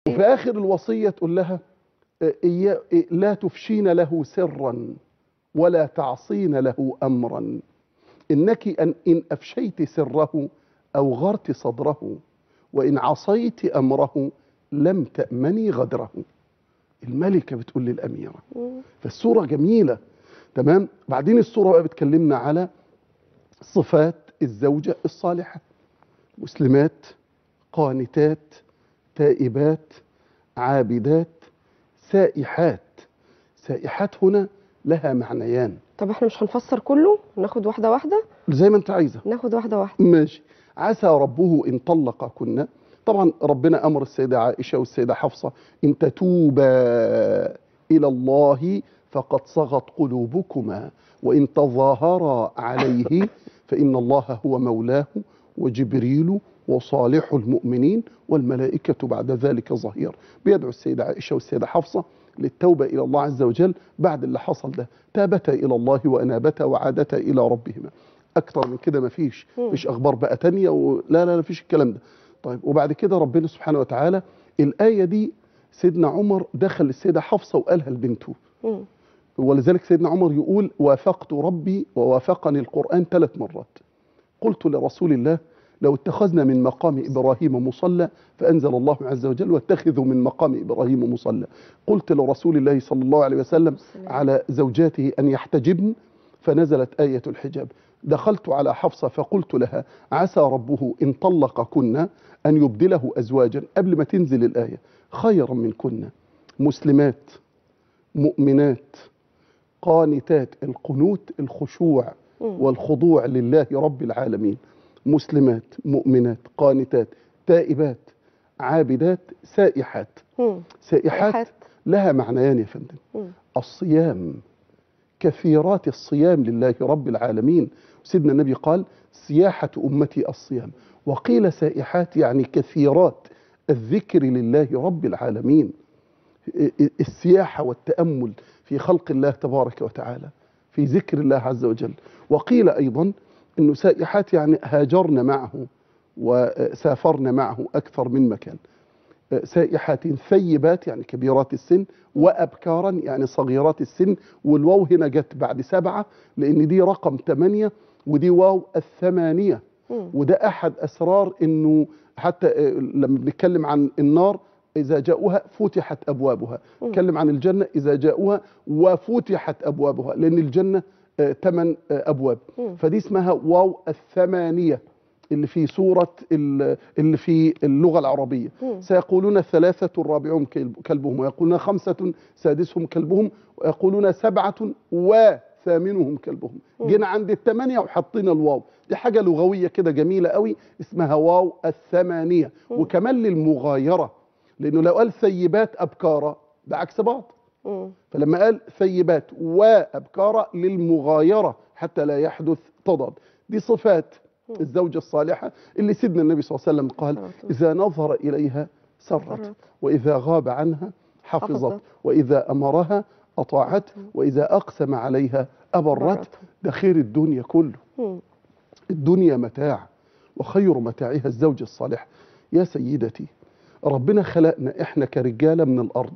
وفي آخر الوصية تقول لها لا تفشين له سرا ولا تعصين له أمرا، إنك إن أفشيت سره أوغرت صدره، وإن عصيت أمره لم تأمني غدره. الملكة بتقول للأميرة. فالسورة جميلة. تمام. بعدين السورة بقى بتكلمنا على صفات الزوجة الصالحة: مسلمات، قانتات، تائبات، عابدات، سائحات. سائحات هنا لها معنيان. طب احنا مش هنفسر كله، ناخد واحدة واحدة زي ما انت عايزة. ناخد واحدة واحدة. ماشي. عسى ربه إن طلقكن، طبعا ربنا أمر السيدة عائشة والسيدة حفصة: إن تتوبا إلى الله فقد صغت قلوبكما وإن تظاهرا عليه فإن الله هو مولاه وجبريل وصالح المؤمنين والملائكة بعد ذلك ظهير. بيدعو السيدة عائشة والسيدة حفصة للتوبة إلى الله عز وجل بعد اللي حصل ده. تابتا إلى الله وأنابتا وعادتا إلى ربهما. أكتر من كده مفيش أخبار بقى تانية لا مفيش الكلام ده. طيب، وبعد كده ربنا سبحانه وتعالى الآية دي سيدنا عمر دخل السيدة حفصة وقالها لبنته، ولذلك سيدنا عمر يقول: وافقت ربي ووافقني القرآن 3 مرات. قلت لرسول الله: لو اتخذنا من مقام إبراهيم مصلى، فأنزل الله عز وجل: واتخذوا من مقام إبراهيم مصلى. قلت لرسول الله صلى الله عليه وسلم على زوجاته أن يحتجبن، فنزلت آية الحجاب. دخلت على حفصة فقلت لها: عسى ربه إن طلقكن أن يبدله أزواجا، قبل ما تنزل الآية، خيرا منكن، مسلمات، مؤمنات، قانتات. القنوت الخشوع والخضوع لله رب العالمين. مسلمات، مؤمنات، قانتات، تائبات، عابدات، سائحات. سائحات لها معنيان يا فندم. الصيام، كثيرات الصيام لله رب العالمين. سيدنا النبي قال: سياحة أمتي الصيام. وقيل سائحات يعني كثيرات الذكر لله رب العالمين. السياحة والتأمل في خلق الله تبارك وتعالى، في ذكر الله عز وجل. وقيل أيضا أنه سائحات يعني هاجرن معه وسافرن معه أكثر من مكان. سائحات ثيبات يعني كبيرات السن، وأبكارا يعني صغيرات السن. والواو هنا جت بعد 7 لأن دي رقم 8 ودي واو الثمانية. وده أحد أسرار أنه حتى لما بنتكلم عن النار إذا جاءوها فتحت أبوابها، نتكلم عن الجنة إذا جاءوها وفتحت أبوابها، لأن الجنة 8 أبواب. فدي اسمها واو الثمانية اللي في سورة اللي في اللغة العربية. سيقولون 3 رابعهم كلبهم، ويقولون 5 سادسهم كلبهم، ويقولون 7 وثامنهم كلبهم. جينا عند 8 وحطينا الواو. دي حاجة لغوية كده جميلة قوي اسمها واو الثمانية. وكمان للمغايرة، لأنه لو قال ثيبات أبكارا ده عكس بعض. فلما قال ثيبات وأبكارا للمغايرة حتى لا يحدث تضاد. دي صفات الزوجة الصالحة اللي سيدنا النبي صلى الله عليه وسلم قال: إذا نظر إليها سرت، وإذا غاب عنها حفظت، وإذا أمرها أطاعت، وإذا أقسم عليها أبرت. ده خير الدنيا كله. الدنيا متاع، وخير متاعها الزوجة الصالحة. يا سيدتي، ربنا خلقنا إحنا كرجالة من الأرض،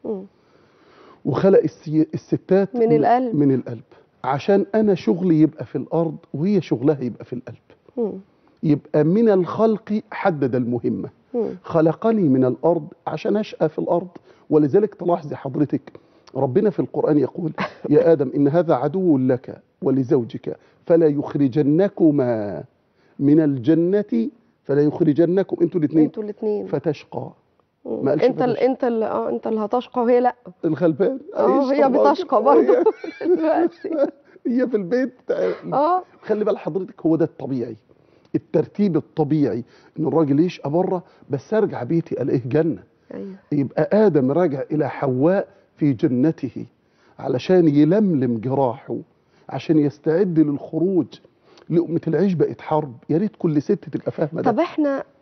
وخلق الستات من القلب، عشان أنا شغلي يبقى في الأرض وهي شغلها يبقى في القلب. يبقى من الخلق حدد المهمة. خلقني من الأرض عشان أشقى في الأرض. ولذلك تلاحظي حضرتك ربنا في القرآن يقول: يا آدم إن هذا عدو لك ولزوجك فلا يخرجنكما من الجنة، فلا يخرجنكم انتوا الاثنين فتشقى. ما قالش انت اللي هتشقى وهي لا. الغلبان هي بتشقى برضه هي في البيت. خلي بال حضرتك، هو ده الطبيعي، الترتيب الطبيعي، ان الراجل يشقى بره بس ارجع بيتي الاقيه جنه. يبقى ادم راجع الى حواء في جنته علشان يلملم جراحه، عشان يستعد للخروج. لقمة العيش بقت حرب. يا ريت كل ست تبقى فاهمه ده. طب احنا